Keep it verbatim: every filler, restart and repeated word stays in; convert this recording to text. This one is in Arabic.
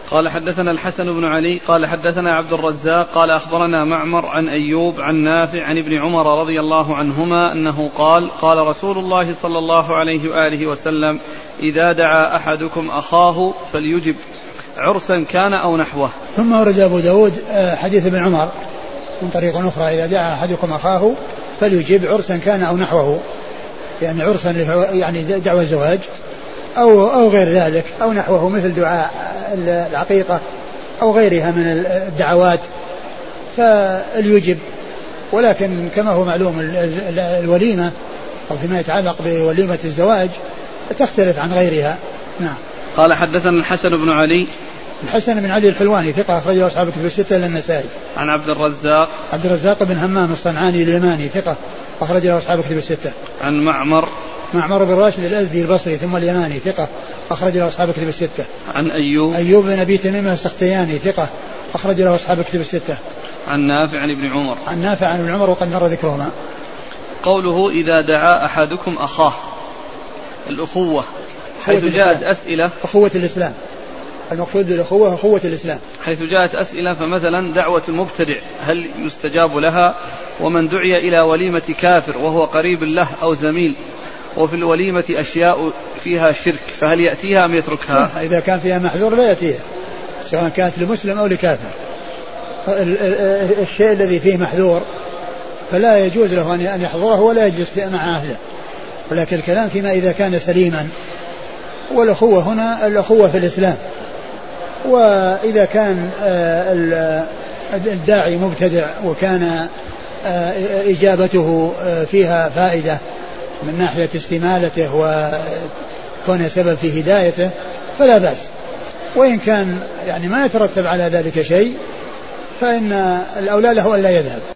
قال حدثنا الحسن بن علي قال حدثنا عبد الرزاق قال أخبرنا معمر عن أيوب عن نافع عن ابن عمر رضي الله عنهما أنه قال قال رسول الله صلى الله عليه وآله وسلم إذا دعا أحدكم أخاه فليجب عرسا كان أو نحوه. ثم ورد أبو داود حديث ابن عمر من طريق أخرى إذا دعا أحدكم أخاه فليجب عرسا كان أو نحوه، يعني عرسا يعني دعوة الزواج أو, أو غير ذلك أو نحوه مثل دعاء العقيقة أو غيرها من الدعوات فليجب. ولكن كما هو معلوم الوليمة أو فيما يتعلق بوليمة الزواج تختلف عن غيرها. نعم. قال حدثنا الحسن بن علي الحسن بن علي الحلواني ثقة أخرجه أصحاب الكتب الستة إلا النسائي. عن عبد الرزاق عبد الرزاق بن همام الصنعاني اليماني ثقة أخرجه أصحاب الكتب الستة. عن معمر معمر بن راشد الأزدي البصري ثم اليماني ثقة أخرج له أصحاب الكتب الستة. عن أيوب أيوب بن أبي تميم السختياني ثقة أخرج له أصحاب الكتب الستة. عن نافع عن ابن عمر عن نافع عن ابن عمر وقد مر ذكرهما. قوله إذا دعا أحدكم أخاه الأخوة حيث جاءت أسئلة أخوة الإسلام، المقصود بالأخوة أخوة الإسلام. حيث جاءت أسئلة فمثلا دعوة المبتدع هل يستجاب لها؟ ومن دعي إلى وليمة كافر وهو قريب له أو زميل وفي الوليمة أشياء فيها شرك فهل يأتيها أم يتركها؟ إذا كان فيها محذور لا يأتيها سواء كانت لمسلم أو لكافر. الشيء الذي فيه محذور فلا يجوز له أن يحضره ولا يجلس مع أهله، ولكن الكلام فيما إذا كان سليما. والأخوة هنا الأخوة في الإسلام. وإذا كان الداعي مبتدع وكان إجابته فيها فائدة من ناحية استمالته وكون سبب في هدايته فلا بأس. وإن كان يعني ما يترتب على ذلك شيء فإن الأولى له أن لا يذهب.